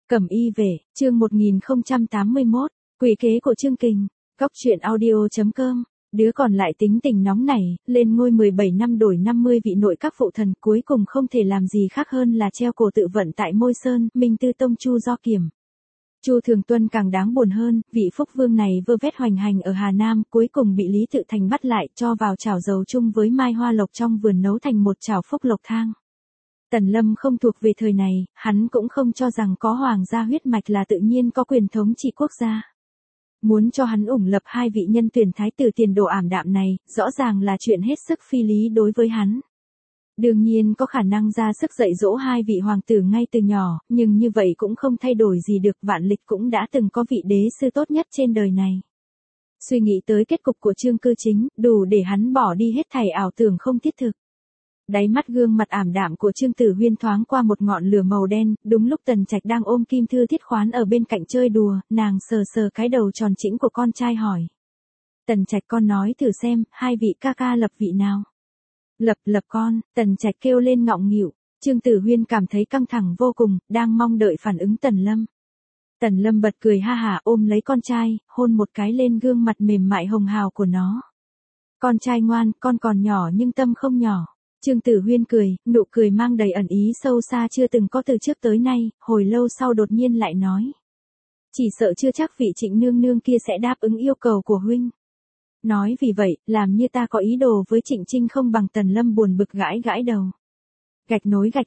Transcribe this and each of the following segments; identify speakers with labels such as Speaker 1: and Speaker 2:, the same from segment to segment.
Speaker 1: Cẩm y về, chương 1081, quỷ kế của Chương Kình, góc truyện audio.com. Đứa còn lại tính tình nóng nảy, lên ngôi 17 năm đổi 50 vị nội các phụ thần, cuối cùng không thể làm gì khác hơn là treo cổ tự vận tại Môi Sơn, Minh Tư Tông Chu Do Kiểm. Chu Thường Tuân càng đáng buồn hơn, vị phúc vương này vơ vét hoành hành ở Hà Nam, cuối cùng bị Lý Tự Thành bắt lại, cho vào chảo dầu chung với mai hoa lộc trong vườn nấu thành một chảo phúc lộc thang. Tần Lâm không thuộc về thời này, hắn cũng không cho rằng có hoàng gia huyết mạch là tự nhiên có quyền thống trị quốc gia. Muốn cho hắn ủng lập hai vị nhân tuyển thái tử tiền đồ ảm đạm này, rõ ràng là chuyện hết sức phi lý đối với hắn. Đương nhiên có khả năng ra sức dạy dỗ hai vị hoàng tử ngay từ nhỏ, nhưng như vậy cũng không thay đổi gì được, vạn lịch cũng đã từng có vị đế sư tốt nhất trên đời này. Suy nghĩ tới kết cục của Trương Cư Chính, đủ để hắn bỏ đi hết thảy ảo tưởng không thiết thực. Đáy mắt gương mặt ảm đạm của Trương Tử Huyên thoáng qua một ngọn lửa màu đen, đúng lúc Tần Trạch đang ôm Kim Thư Thiết Khoán ở bên cạnh chơi đùa, nàng sờ sờ cái đầu tròn chỉnh của con trai hỏi. Tần Trạch, con nói thử xem, hai vị ca ca lập vị nào? Lập con, Tần Trạch kêu lên ngọng nghịu. Trương Tử Huyên cảm thấy căng thẳng vô cùng, đang mong đợi phản ứng Tần Lâm. Tần Lâm bật cười ha hả ôm lấy con trai, hôn một cái lên gương mặt mềm mại hồng hào của nó. Con trai ngoan, con còn nhỏ nhưng tâm không nhỏ. Trương Tử Huyên cười, nụ cười mang đầy ẩn ý sâu xa chưa từng có từ trước tới nay, hồi lâu sau đột nhiên lại nói. Chỉ sợ chưa chắc vị Trịnh nương nương kia sẽ đáp ứng yêu cầu của huynh. Nói vì vậy, làm như ta có ý đồ với Trịnh Trinh không bằng. Tần Lâm buồn bực gãi gãi đầu. Gạch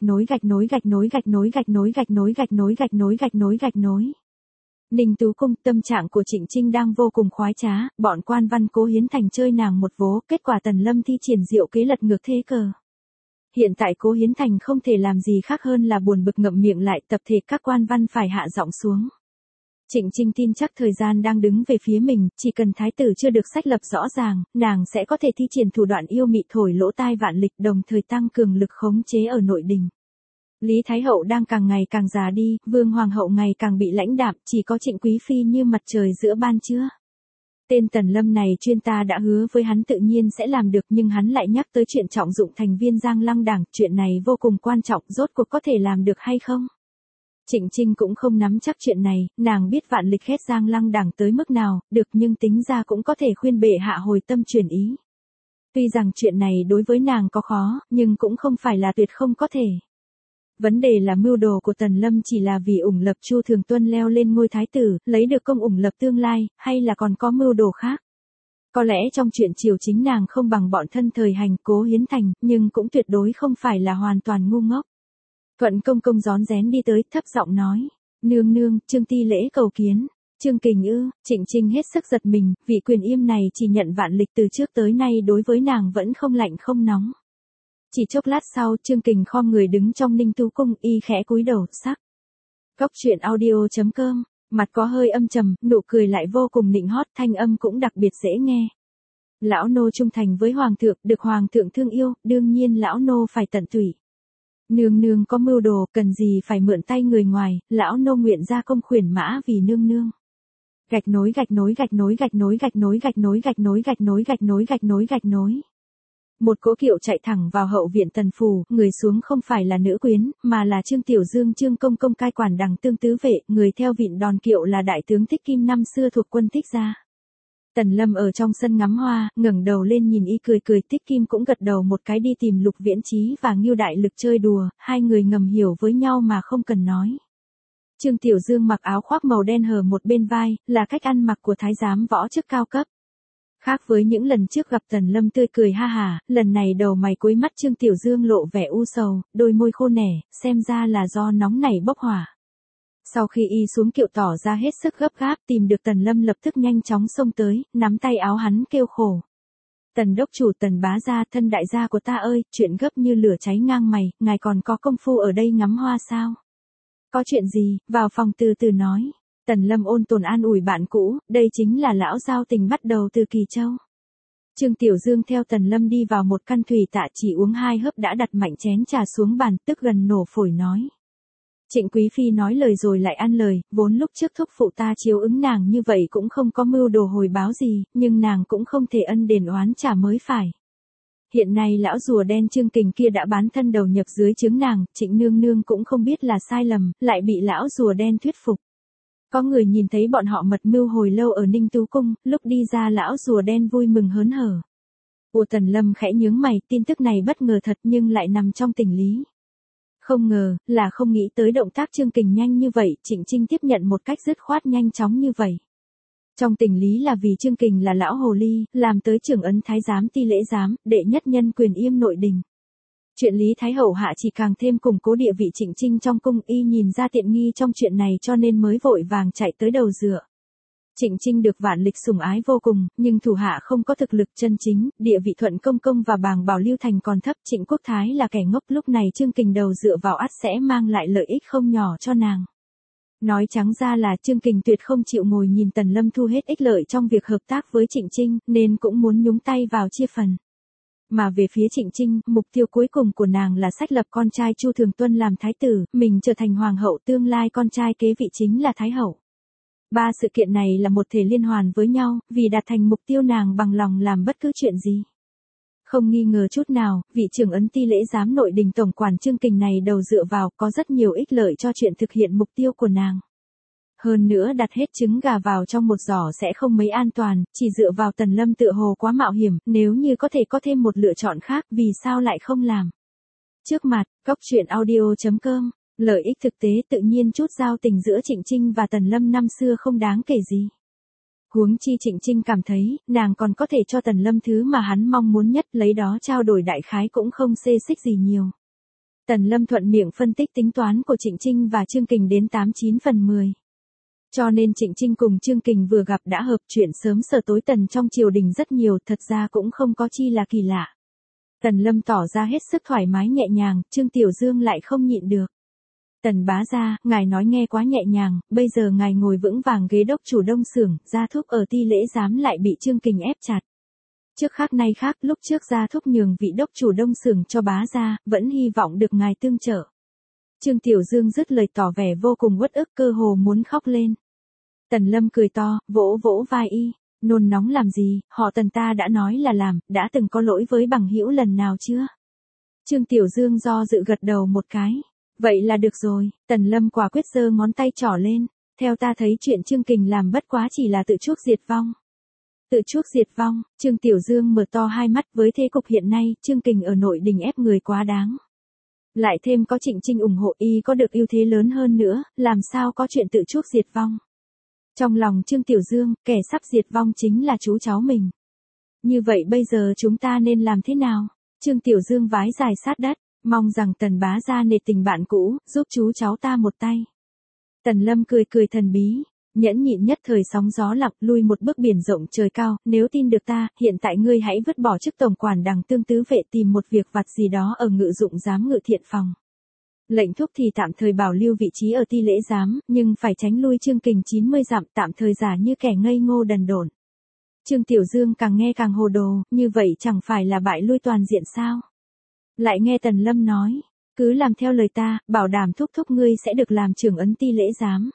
Speaker 1: nối. Ninh Tú Cung, tâm trạng của Trịnh Trinh đang vô cùng khoái trá, bọn quan văn Cố Hiến Thành chơi nàng một vố, kết quả Tần Lâm thi triển diệu kế lật ngược thế cờ. Hiện tại Cố Hiến Thành không thể làm gì khác hơn là buồn bực ngậm miệng lại, tập thể các quan văn phải hạ giọng xuống. Trịnh Trinh tin chắc thời gian đang đứng về phía mình, chỉ cần thái tử chưa được xác lập rõ ràng, nàng sẽ có thể thi triển thủ đoạn yêu mị thổi lỗ tai vạn lịch, đồng thời tăng cường lực khống chế ở nội đình. Lý Thái Hậu đang càng ngày càng già đi, Vương Hoàng Hậu ngày càng bị lãnh đạm, chỉ có Trịnh Quý Phi như mặt trời giữa ban trưa. Tên Tần Lâm này chuyên ta đã hứa với hắn tự nhiên sẽ làm được, nhưng hắn lại nhắc tới chuyện trọng dụng thành viên Giang Lăng Đảng, chuyện này vô cùng quan trọng, rốt cuộc có thể làm được hay không? Trịnh Trinh cũng không nắm chắc chuyện này, nàng biết vạn lịch ghét Giang Lăng Đảng tới mức nào, được, nhưng tính ra cũng có thể khuyên bệ hạ hồi tâm chuyển ý. Tuy rằng chuyện này đối với nàng có khó, nhưng cũng không phải là tuyệt không có thể. Vấn đề là mưu đồ của Tần Lâm chỉ là vì ủng lập Chu Thường Tuân leo lên ngôi thái tử, lấy được công ủng lập tương lai, hay là còn có mưu đồ khác? Có lẽ trong chuyện triều chính nàng không bằng bọn thân thời hành Cố Hiến Thành, nhưng cũng tuyệt đối không phải là hoàn toàn ngu ngốc. Thuận công công rón rén đi tới, thấp giọng nói, nương nương, Trương ti lễ cầu kiến. Chương Kình ư? Trịnh Trinh hết sức giật mình, vị quyền im này chỉ nhận vạn lịch từ trước tới nay đối với nàng vẫn không lạnh không nóng. Chỉ chốc lát sau, Chương Kình khom người đứng trong Ninh Tú Cung, y khẽ cúi đầu, sắc. Góc truyện audio.com, mặt có hơi âm trầm, nụ cười lại vô cùng nịnh hót, thanh âm cũng đặc biệt dễ nghe. Lão nô trung thành với hoàng thượng, được hoàng thượng thương yêu, đương nhiên lão nô phải tận tụy. Nương nương có mưu đồ, cần gì phải mượn tay người ngoài, lão nô nguyện ra công khuyển mã vì nương nương. Gạch nối. Một cỗ kiệu chạy thẳng vào hậu viện Tần phủ, người xuống không phải là nữ quyến, mà là Trương Tiểu Dương Trương Công Công cai quản Đằng Tương tứ vệ, người theo vịn đòn kiệu là đại tướng Thích Kim năm xưa thuộc quân Thích gia. Tần Lâm ở trong sân ngắm hoa, ngẩng đầu lên nhìn y cười, Thích Kim cũng gật đầu một cái đi tìm Lục Viễn Chí và Ngưu Đại Lực chơi đùa, hai người ngầm hiểu với nhau mà không cần nói. Trương Tiểu Dương mặc áo khoác màu đen hở một bên vai, là cách ăn mặc của thái giám võ chức cao cấp. Khác với những lần trước gặp Tần Lâm tươi cười ha hả, lần này đầu mày cuối mắt Trương Tiểu Dương lộ vẻ u sầu, đôi môi khô nẻ, xem ra là do nóng nảy bốc hỏa. Sau khi y xuống kiệu tỏ ra hết sức gấp gáp, tìm được Tần Lâm lập tức nhanh chóng xông tới, nắm tay áo hắn kêu khổ. Tần đốc chủ, Tần bá gia, thân đại gia của ta ơi, chuyện gấp như lửa cháy ngang mày, ngài còn có công phu ở đây ngắm hoa sao? Có chuyện gì, vào phòng từ từ nói. Tần Lâm ôn tồn an ủi bạn cũ, đây chính là lão giao tình bắt đầu từ Kỳ Châu. Trương Tiểu Dương theo Tần Lâm đi vào một căn thủy tạ, chỉ uống 2 hớp đã đặt mạnh chén trà xuống bàn, tức gần nổ phổi nói. Trịnh Quý Phi nói lời rồi lại ăn lời, vốn lúc trước thúc phụ ta chiếu ứng nàng như vậy cũng không có mưu đồ hồi báo gì, nhưng nàng cũng không thể ân đền oán trả mới phải. Hiện nay lão rùa đen Chương Kình kia đã bán thân đầu nhập dưới trướng nàng, Trịnh nương nương cũng không biết là sai lầm, lại bị lão rùa đen thuyết phục. Có người nhìn thấy bọn họ mật mưu hồi lâu ở Ninh Tú Cung, lúc đi ra lão rùa đen vui mừng hớn hở. Tần Lâm khẽ nhướng mày, tin tức này bất ngờ thật nhưng lại nằm trong tình lý. Không ngờ, là không nghĩ tới động tác Chương Kình nhanh như vậy, Trịnh Trinh tiếp nhận một cách dứt khoát nhanh chóng như vậy. Trong tình lý là vì Chương Kình là lão hồ ly, làm tới trưởng ấn thái giám ti lễ giám, đệ nhất nhân quyền yêm nội đình. Chuyện Lý Thái Hậu hạ chỉ càng thêm củng cố địa vị Trịnh Trinh trong cung, y nhìn ra tiện nghi trong chuyện này cho nên mới vội vàng chạy tới đầu dựa. Trịnh Trinh được Vạn Lịch sủng ái vô cùng, nhưng thủ hạ không có thực lực chân chính, địa vị Thuận Công Công và Bàng Bảo Lưu Thành còn thấp, Trịnh Quốc Thái là kẻ ngốc, lúc này Chương Kình đầu dựa vào ắt sẽ mang lại lợi ích không nhỏ cho nàng. Nói trắng ra là Chương Kình tuyệt không chịu ngồi nhìn Tần Lâm thu hết ích lợi trong việc hợp tác với Trịnh Trinh, nên cũng muốn nhúng tay vào chia phần. Mà về phía Trịnh Trinh, mục tiêu cuối cùng của nàng là sách lập con trai Chu Thường Tuân làm thái tử, mình trở thành hoàng hậu, tương lai con trai kế vị chính là thái hậu. Ba sự kiện này là một thể liên hoàn với nhau, vì đạt thành mục tiêu nàng bằng lòng làm bất cứ chuyện gì. Không nghi ngờ chút nào, vị trưởng ấn ti lễ giám nội đình tổng quản Chương Kình này đầu dựa vào có rất nhiều ích lợi cho chuyện thực hiện mục tiêu của nàng. Hơn nữa đặt hết trứng gà vào trong một giỏ sẽ không mấy an toàn, chỉ dựa vào Tần Lâm tựa hồ quá mạo hiểm, nếu như có thể có thêm một lựa chọn khác, vì sao lại không làm. Trước mặt, goctruyện.audio.com, lợi ích thực tế tự nhiên chút giao tình giữa Trịnh Trinh và Tần Lâm năm xưa không đáng kể gì. Huống chi Trịnh Trinh cảm thấy, nàng còn có thể cho Tần Lâm thứ mà hắn mong muốn nhất, lấy đó trao đổi đại khái cũng không xê xích gì nhiều. Tần Lâm thuận miệng phân tích tính toán của Trịnh Trinh và Chương Kình đến 89/10. Cho nên Trịnh Trinh cùng Chương Kình vừa gặp đã hợp, chuyện sớm sờ tối tần trong triều đình rất nhiều, thật ra cũng không có chi là kỳ lạ. Tần Lâm tỏ ra hết sức thoải mái nhẹ nhàng, Trương Tiểu Dương lại không nhịn được. Tần bá gia, ngài nói nghe quá nhẹ nhàng, bây giờ ngài ngồi vững vàng ghế đốc chủ Đông Xưởng, Gia Thúc ở ti lễ giám lại bị Chương Kình ép chặt. Trước khác nay khác, lúc trước Gia Thúc nhường vị đốc chủ Đông Xưởng cho bá gia, vẫn hy vọng được ngài tương trợ. Trương Tiểu Dương dứt lời tỏ vẻ vô cùng uất ức, cơ hồ muốn khóc lên. Tần Lâm cười to, vỗ vỗ vai y, nôn nóng làm gì, họ Tần ta đã nói là làm, đã từng có lỗi với bằng hữu lần nào chưa? Trương Tiểu Dương do dự gật đầu một cái. Vậy là được rồi, Tần Lâm quả quyết giơ ngón tay trỏ lên, theo ta thấy chuyện Chương Kình làm bất quá chỉ là tự chuốc diệt vong. Tự chuốc diệt vong, Trương Tiểu Dương mở to hai mắt, với thế cục hiện nay, Chương Kình ở nội đình ép người quá đáng. Lại thêm có Trịnh Trinh ủng hộ y có được ưu thế lớn hơn nữa, làm sao có chuyện tự chuốc diệt vong. Trong lòng Trương Tiểu Dương, kẻ sắp diệt vong chính là chú cháu mình. Như vậy bây giờ chúng ta nên làm thế nào? Trương Tiểu Dương vái dài sát đất, mong rằng Tần bá gia nể tình bạn cũ, giúp chú cháu ta một tay. Tần Lâm cười cười thần bí, nhẫn nhịn nhất thời sóng gió lặng, lui một bước biển rộng trời cao, nếu tin được ta, hiện tại ngươi hãy vứt bỏ chức tổng quản đằng tương tứ vệ, tìm một việc vặt gì đó ở ngự dụng giám ngự thiện phòng. Lệnh thúc thì tạm thời bảo lưu vị trí ở ti lễ giám, nhưng phải tránh lui Chương Kình 90 dặm, tạm thời giả như kẻ ngây ngô đần độn. Trương Tiểu Dương càng nghe càng hồ đồ, như vậy chẳng phải là bại lui toàn diện sao? Lại nghe Tần Lâm nói, cứ làm theo lời ta, bảo đảm thúc thúc ngươi sẽ được làm trưởng ấn ti lễ giám.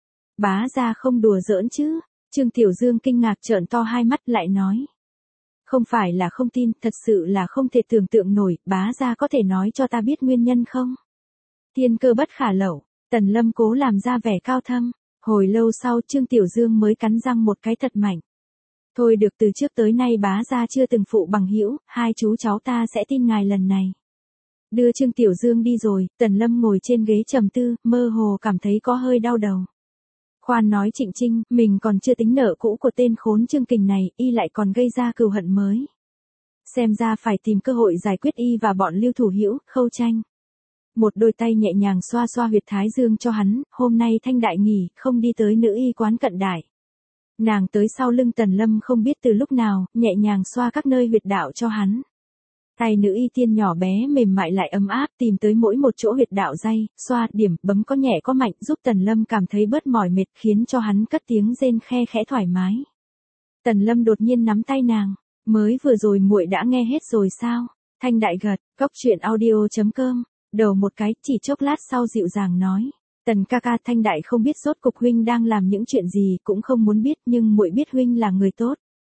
Speaker 1: Bá gia không đùa giỡn chứ? Trương Tiểu Dương kinh ngạc trợn to hai mắt lại nói. Không phải là không tin, thật sự là không thể tưởng tượng nổi, bá gia có thể nói cho ta biết nguyên nhân không? Thiên cơ bất khả lậu, Tần Lâm cố làm ra vẻ cao thâm, hồi lâu sau Trương Tiểu Dương mới cắn răng một cái thật mạnh. Thôi được, từ trước tới nay bá gia chưa từng phụ bằng hữu, hai chú cháu ta sẽ tin ngài lần này. Đưa Trương Tiểu Dương đi rồi, Tần Lâm ngồi trên ghế trầm tư, mơ hồ cảm thấy có hơi đau đầu. Khoan nói Trịnh Trinh, mình còn chưa tính nợ cũ của tên khốn Chương Kình này, y lại còn gây ra cừu hận mới. Xem ra phải tìm cơ hội giải quyết y và bọn Lưu Thủ Hữu, Khâu Tranh. Một đôi tay nhẹ nhàng xoa xoa huyệt thái dương cho hắn, hôm nay Thanh Đại nghỉ, không đi tới nữ y quán cận đại. Nàng tới sau lưng Tần Lâm không biết từ lúc nào, nhẹ nhàng xoa các nơi huyệt đạo cho hắn. Tay nữ y tiên nhỏ bé mềm mại lại ấm áp, tìm tới mỗi một chỗ huyệt đạo day, xoa, điểm, bấm có nhẹ có mạnh, giúp Tần Lâm cảm thấy bớt mỏi mệt, khiến cho hắn cất tiếng rên khe khẽ thoải mái. Tần Lâm đột nhiên nắm tay nàng, mới vừa rồi muội đã nghe hết rồi sao? Thanh Đại gật, goctruyện.audio.com, đầu một cái, chỉ chốc lát sau dịu dàng nói. Tần ca ca, Thanh Đại không biết rốt cục huynh đang làm những chuyện gì, cũng không muốn biết, nhưng muội biết huynh là người tốt.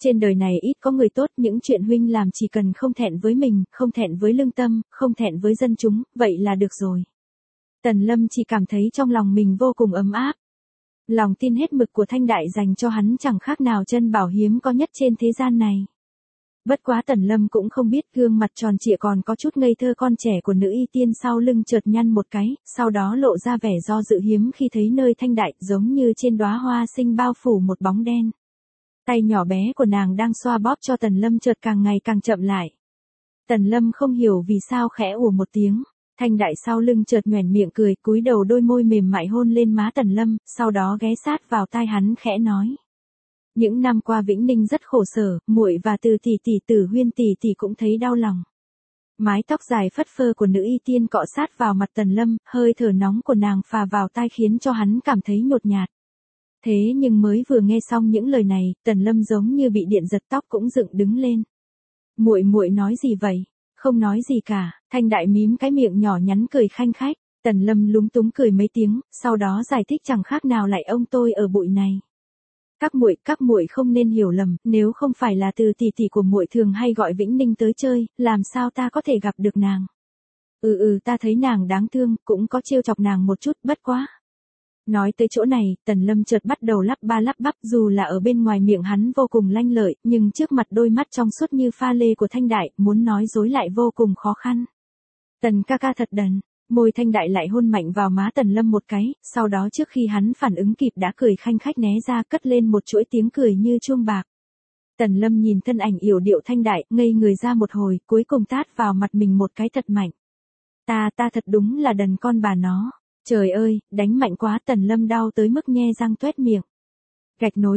Speaker 1: Trên đời này ít có người tốt, những chuyện huynh làm chỉ cần không thẹn với mình, không thẹn với lương tâm, không thẹn với dân chúng, vậy là được rồi. Tần Lâm chỉ cảm thấy trong lòng mình vô cùng ấm áp. Lòng tin hết mực của Thanh Đại dành cho hắn chẳng khác nào chân bảo hiếm có nhất trên thế gian này. Bất quá Tần Lâm cũng không biết gương mặt tròn trịa còn có chút ngây thơ con trẻ của nữ y tiên sau lưng chợt nhăn một cái, sau đó lộ ra vẻ do dự hiếm khi thấy nơi Thanh Đại giống như trên đóa hoa sinh bao phủ một bóng đen. Tay nhỏ bé của nàng đang xoa bóp cho Tần Lâm chợt càng ngày càng chậm lại. Tần Lâm không hiểu vì sao khẽ ủa một tiếng. Thanh Đại sau lưng chợt nhoẻn miệng cười, cúi đầu đôi môi mềm mại hôn lên má Tần Lâm, sau đó ghé sát vào tai hắn khẽ nói. Những năm qua Vĩnh Ninh rất khổ sở, muội và Từ tỷ tỷ Tử Huyên tỷ tỷ cũng thấy đau lòng. Mái tóc dài phất phơ của nữ y tiên cọ sát vào mặt Tần Lâm, hơi thở nóng của nàng phà vào tai khiến cho hắn cảm thấy nhột nhạt. Thế nhưng mới vừa nghe xong những lời này, Tần Lâm giống như bị điện giật tóc cũng dựng đứng lên. Muội nói gì vậy? Không nói gì cả. Thanh Đại mím cái miệng nhỏ nhắn cười khanh khách. Tần Lâm lúng túng cười mấy tiếng, sau đó giải thích chẳng khác nào lại ông tôi ở bụi này. Các muội không nên hiểu lầm, nếu không phải là Từ tỷ tỷ của muội thường hay gọi Vĩnh Ninh tới chơi, làm sao ta có thể gặp được nàng? Ta thấy nàng đáng thương, cũng có trêu chọc nàng một chút, bất quá. Nói tới chỗ này, Tần Lâm chợt bắt đầu lắp ba lắp bắp, dù là ở bên ngoài miệng hắn vô cùng lanh lợi, nhưng trước mặt đôi mắt trong suốt như pha lê của Thanh Đại, muốn nói dối lại vô cùng khó khăn. Tần ca ca thật đần. Môi Thanh Đại lại hôn mạnh vào má Tần Lâm một cái, sau đó trước khi hắn phản ứng kịp đã cười khanh khách né ra, cất lên một chuỗi tiếng cười như chuông bạc. Tần Lâm nhìn thân ảnh yểu điệu Thanh Đại, ngây người ra một hồi, cuối cùng tát vào mặt mình một cái thật mạnh. Ta thật đúng là đần con bà nó. Trời ơi, đánh mạnh quá, Tần Lâm đau tới mức nhe răng toét miệng. Gạch nối.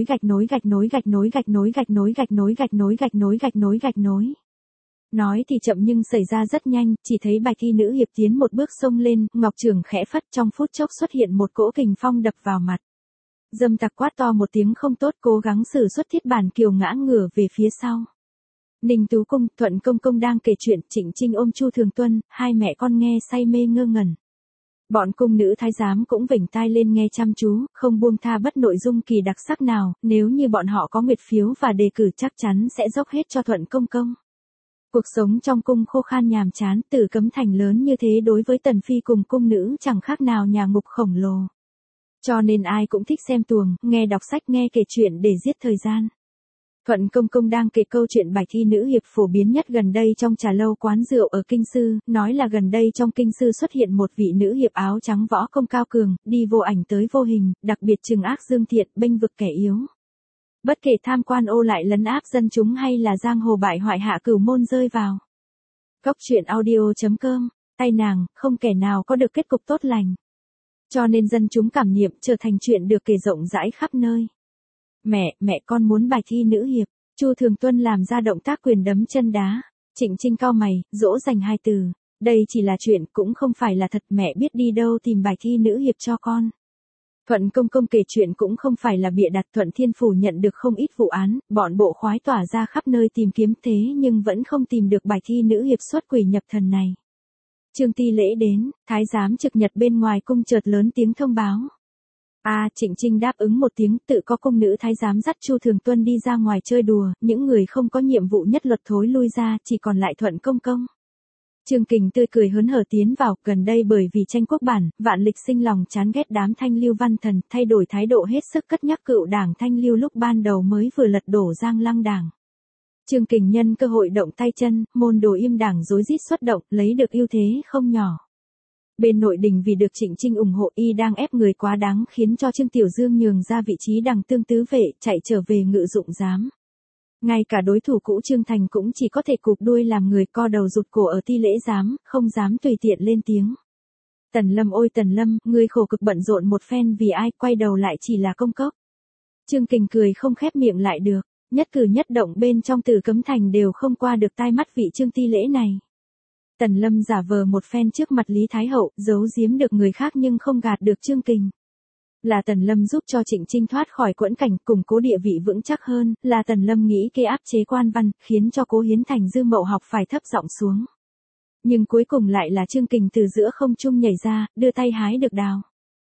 Speaker 1: Nói thì chậm nhưng xảy ra rất nhanh, chỉ thấy Bạch Y nữ hiệp tiến một bước xông lên, ngọc trường khẽ phất, trong phút chốc xuất hiện một cỗ kình phong đập vào mặt. Dâm Tặc quát to một tiếng không tốt, cố gắng sử xuất thiết bản kiều ngã ngửa về phía sau. Ninh Tú Cung, Thuận Công Công đang kể chuyện, Trịnh Trinh ôm Chu Thường Tuân, hai mẹ con nghe say mê ngơ ngẩn. Bọn cung nữ thái giám cũng vểnh tai lên nghe chăm chú, không buông tha bất nội dung kỳ đặc sắc nào, nếu như bọn họ có nguyệt phiếu và đề cử chắc chắn sẽ dốc hết cho Thuận Công Công. Cuộc sống trong cung khô khan nhàm chán, Tử Cấm Thành lớn như thế đối với Tần Phi cùng cung nữ chẳng khác nào nhà ngục khổng lồ. Cho nên ai cũng thích xem tuồng, nghe đọc sách, nghe kể chuyện để giết thời gian. Thuận Công Công đang kể câu chuyện Bạch Y nữ hiệp phổ biến nhất gần đây trong trà lâu quán rượu ở Kinh Sư, nói là gần đây trong Kinh Sư xuất hiện một vị nữ hiệp áo trắng võ công cao cường, đi vô ảnh tới vô hình, đặc biệt trừng ác dương thiện, bênh vực kẻ yếu. Bất kể tham quan ô lại lấn áp dân chúng hay là giang hồ bại hoại hạ cửu môn rơi vào. Cốc truyện audio.com, tay nàng, không kẻ nào có được kết cục tốt lành. Cho nên dân chúng cảm niệm trở thành chuyện được kể rộng rãi khắp nơi. Mẹ con muốn Bạch Y nữ hiệp. Chu Thường Tuân làm ra động tác quyền đấm chân đá. Trịnh Trinh cau mày, dỗ dành hai từ. Đây chỉ là chuyện, cũng không phải là thật, mẹ biết đi đâu tìm Bạch Y nữ hiệp cho con. Thuận Công Công kể chuyện cũng không phải là bịa đặt. Thuận Thiên Phủ nhận được không ít vụ án, bọn bộ khoái tỏa ra khắp nơi tìm kiếm, thế nhưng vẫn không tìm được Bạch Y nữ hiệp xuất quỷ nhập thần này. Trương Ti Lễ đến, thái giám trực nhật bên ngoài cung chợt lớn tiếng thông báo. Trịnh Trinh đáp ứng một tiếng, tự có cung nữ thái giám dắt Chu Thường Tuân đi ra ngoài chơi đùa, những người không có nhiệm vụ nhất luật thối lui ra, chỉ còn lại Thuận Công Công. Trương Kình tươi cười hớn hở tiến vào, gần đây bởi vì tranh quốc bản, Vạn Lịch sinh lòng chán ghét đám Thanh Lưu văn thần, thay đổi thái độ hết sức cất nhắc cựu đảng Thanh Lưu lúc ban đầu mới vừa lật đổ Giang Lăng đảng. Trương Kình nhân cơ hội động tay chân, môn đồ im đảng rối rít xuất động, lấy được ưu thế không nhỏ. Bên nội đình vì được Trịnh Trinh ủng hộ, y đang ép người quá đáng khiến cho Trương Tiểu Dương nhường ra vị trí đằng tương tứ vệ, chạy trở về ngự dụng giám. Ngay cả đối thủ cũ Trương Thành cũng chỉ có thể cụp đuôi làm người co đầu rụt cổ ở Ti Lễ giám, không dám tùy tiện lên tiếng. Tần Lâm ôi Tần Lâm, ngươi khổ cực bận rộn một phen vì ai, quay đầu lại chỉ là công cốc. Trương Kình cười không khép miệng lại được, nhất cử nhất động bên trong Tử Cấm Thành đều không qua được tai mắt vị Trương Ti Lễ này. Tần Lâm giả vờ một phen trước mặt Lý Thái Hậu, giấu giếm được người khác nhưng không gạt được Trương Kình. Là Tần Lâm giúp cho Trịnh Trinh thoát khỏi quẫn cảnh, củng cố địa vị vững chắc hơn, là Tần Lâm nghĩ kế áp chế quan văn, khiến cho Cố Hiến Thành Dư Mậu Học phải thấp giọng xuống. Nhưng cuối cùng lại là Trương Kình từ giữa không trung nhảy ra, đưa tay hái được đào.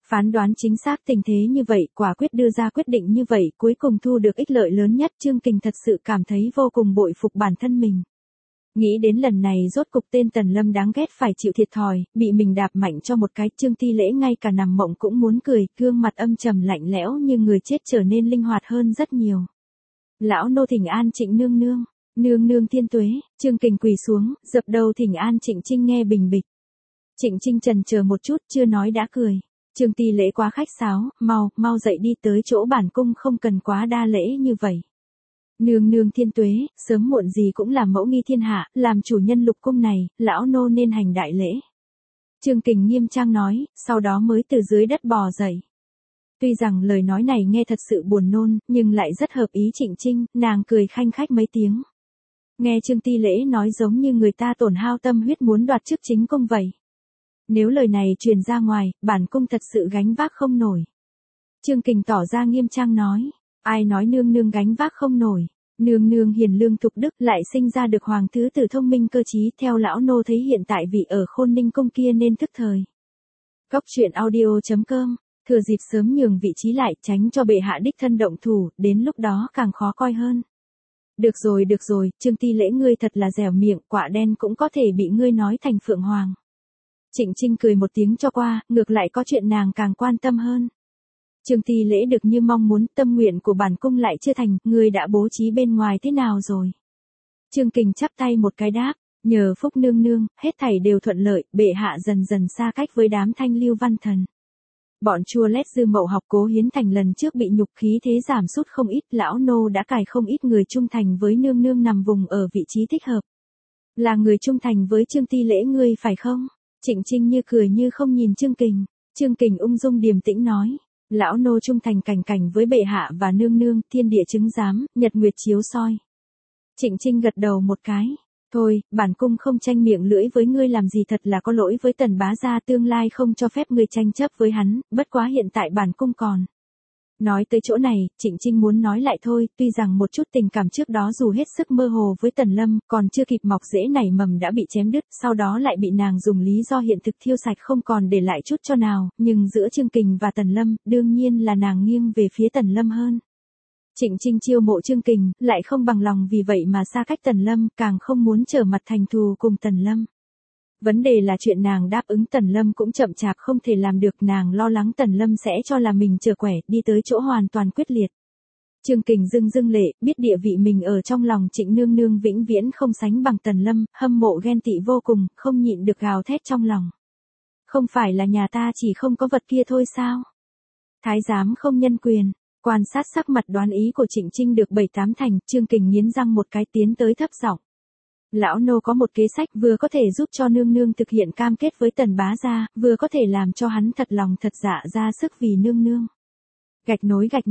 Speaker 1: Phán đoán chính xác tình thế như vậy, quả quyết đưa ra quyết định như vậy, cuối cùng thu được ích lợi lớn nhất. Chương Kình thật sự cảm thấy vô cùng bội phục bản thân mình. Nghĩ đến lần này rốt cục tên Tần Lâm đáng ghét phải chịu thiệt thòi, bị mình đạp mạnh cho một cái, Trương Ti Lễ ngay cả nằm mộng cũng muốn cười, gương mặt âm trầm lạnh lẽo như người chết trở nên linh hoạt hơn rất nhiều. Lão nô thỉnh an Trịnh nương nương, nương nương thiên tuế. Chương Kình quỳ xuống, dập đầu thỉnh an Trịnh Trinh nghe bình bịch. Trịnh Trinh chần chờ một chút, chưa nói đã cười. Trương Ti Lễ quá khách sáo, mau dậy đi tới chỗ bản cung, không cần quá đa lễ như vậy. Nương nương thiên tuế, sớm muộn gì cũng là mẫu nghi thiên hạ, làm chủ nhân lục cung này, lão nô nên hành đại lễ. Chương Kình nghiêm trang nói, sau đó mới từ dưới đất bò dậy. Tuy rằng lời nói này nghe thật sự buồn nôn, nhưng lại rất hợp ý Trịnh Trinh, nàng cười khanh khách mấy tiếng. Nghe Trương Ti Lễ nói giống như người ta tổn hao tâm huyết muốn đoạt chức chính cung vậy. Nếu lời này truyền ra ngoài, bản cung thật sự gánh vác không nổi. Chương Kình tỏ ra nghiêm trang nói, ai nói nương nương gánh vác không nổi, nương nương hiền lương thục đức lại sinh ra được hoàng thứ tử thông minh cơ trí, theo lão nô thấy hiện tại vị ở Khôn Ninh cung kia nên thức thời. Góc truyện audio.com, thừa dịp sớm nhường vị trí lại, tránh cho bệ hạ đích thân động thủ, đến lúc đó càng khó coi hơn. Được rồi, Trương Ti Lễ ngươi thật là dẻo miệng, quả đen cũng có thể bị ngươi nói thành phượng hoàng. Trịnh Trinh cười một tiếng cho qua, ngược lại có chuyện nàng càng quan tâm hơn. Trương Ti Lễ được như mong muốn, tâm nguyện của bản cung lại chưa thành, ngươi đã bố trí bên ngoài thế nào rồi? Chương Kình chắp tay một cái đáp, nhờ phúc nương nương, hết thảy đều thuận lợi, bệ hạ dần dần xa cách với đám Thanh Lưu văn thần. Bọn chua lét Dư Mậu học Cố Hiến Thành lần trước bị nhục khí thế giảm sút không ít, lão nô đã cài không ít người trung thành với nương nương nằm vùng ở vị trí thích hợp. Là người trung thành với Trương Ti Lễ ngươi phải không? Trịnh Trinh như cười như không nhìn Chương Kình. Chương Kình ung dung điềm tĩnh nói, lão nô trung thành cảnh với bệ hạ và nương nương, thiên địa chứng giám, nhật nguyệt chiếu soi. Trịnh Trinh gật đầu một cái. Thôi, bản cung không tranh miệng lưỡi với ngươi làm gì, thật là có lỗi với Tần bá gia, tương lai không cho phép ngươi tranh chấp với hắn, bất quá hiện tại bản cung còn. Nói tới chỗ này, Trịnh Trinh muốn nói lại thôi, tuy rằng một chút tình cảm trước đó dù hết sức mơ hồ với Tần Lâm, còn chưa kịp mọc rễ nảy mầm đã bị chém đứt, sau đó lại bị nàng dùng lý do hiện thực thiêu sạch không còn để lại chút cho nào, nhưng giữa Chương Kình và Tần Lâm, đương nhiên là nàng nghiêng về phía Tần Lâm hơn. Trịnh Trinh chiêu mộ Chương Kình, lại không bằng lòng vì vậy mà xa cách Tần Lâm, càng không muốn trở mặt thành thù cùng Tần Lâm. Vấn đề là chuyện nàng đáp ứng Tần Lâm cũng chậm chạp không thể làm được, nàng lo lắng Tần Lâm sẽ cho là mình trở quẻ, đi tới chỗ hoàn toàn quyết liệt. Chương Kình dưng lệ, biết địa vị mình ở trong lòng Trịnh nương nương vĩnh viễn không sánh bằng Tần Lâm, hâm mộ ghen tị vô cùng, không nhịn được gào thét trong lòng. Không phải là nhà ta chỉ không có vật kia thôi sao? Thái giám không nhân quyền. Quan sát sắc mặt đoán ý của Trịnh Trinh được 7-8 thành, Chương Kình nghiến răng một cái tiến tới thấp giọng. Lão nô có một kế sách vừa có thể giúp cho nương nương thực hiện cam kết với Tần bá gia, vừa có thể làm cho hắn thật lòng thật dạ ra sức vì nương nương. Gạch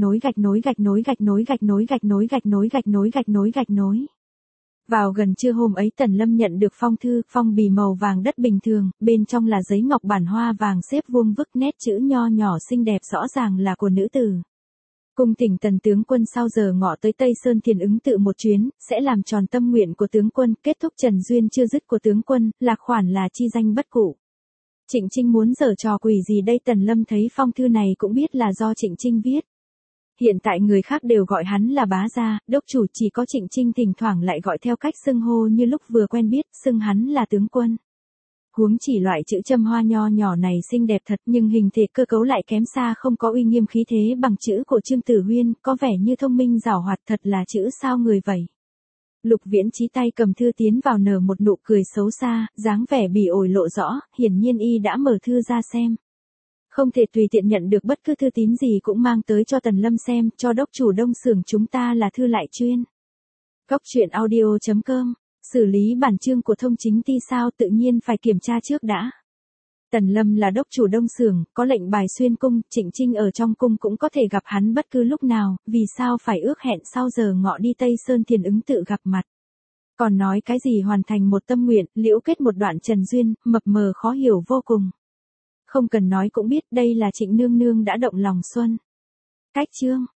Speaker 1: nối. Vào gần trưa hôm ấy Tần Lâm nhận được phong thư, phong bì màu vàng đất bình thường, bên trong là giấy ngọc bản hoa vàng xếp vuông vức, nét chữ nho nhỏ xinh đẹp rõ ràng là của nữ tử. Cung thỉnh Tần tướng quân sau giờ ngọ tới Tây Sơn Thiền ứng tự một chuyến, sẽ làm tròn tâm nguyện của tướng quân, kết thúc trần duyên chưa dứt của tướng quân, lạc khoản là chi danh bất cụ. Trịnh Trinh muốn giở trò quỷ gì đây? Tần Lâm thấy phong thư này cũng biết là do Trịnh Trinh viết. Hiện tại người khác đều gọi hắn là bá gia, đốc chủ, chỉ có Trịnh Trinh thỉnh thoảng lại gọi theo cách xưng hô như lúc vừa quen biết, xưng hắn là tướng quân. Huống chỉ loại chữ châm hoa nho nhỏ này xinh đẹp thật, nhưng hình thể cơ cấu lại kém xa không có uy nghiêm khí thế bằng chữ của Trương Tử Huyên, có vẻ như thông minh giảo hoạt, thật là chữ sao người vậy. Lục Viễn Chí tay cầm thư tiến vào nở một nụ cười xấu xa, dáng vẻ bỉ ổi lộ rõ, hiển nhiên y đã mở thư ra xem. Không thể tùy tiện nhận được bất cứ thư tín gì cũng mang tới cho Tần Lâm xem, cho đốc chủ Đông Xưởng chúng ta là thư lại chuyên. Góc truyện audio.com, xử lý bản chương của thông chính ty sao, tự nhiên phải kiểm tra trước đã. Tần Lâm là đốc chủ Đông Xưởng, có lệnh bài xuyên cung, Trịnh Trinh ở trong cung cũng có thể gặp hắn bất cứ lúc nào, vì sao phải ước hẹn sau giờ ngọ đi Tây Sơn Thiền ứng tự gặp mặt. Còn nói cái gì hoàn thành một tâm nguyện, liễu kết một đoạn trần duyên, mập mờ khó hiểu vô cùng. Không cần nói cũng biết đây là Trịnh nương nương đã động lòng xuân. Cách chương.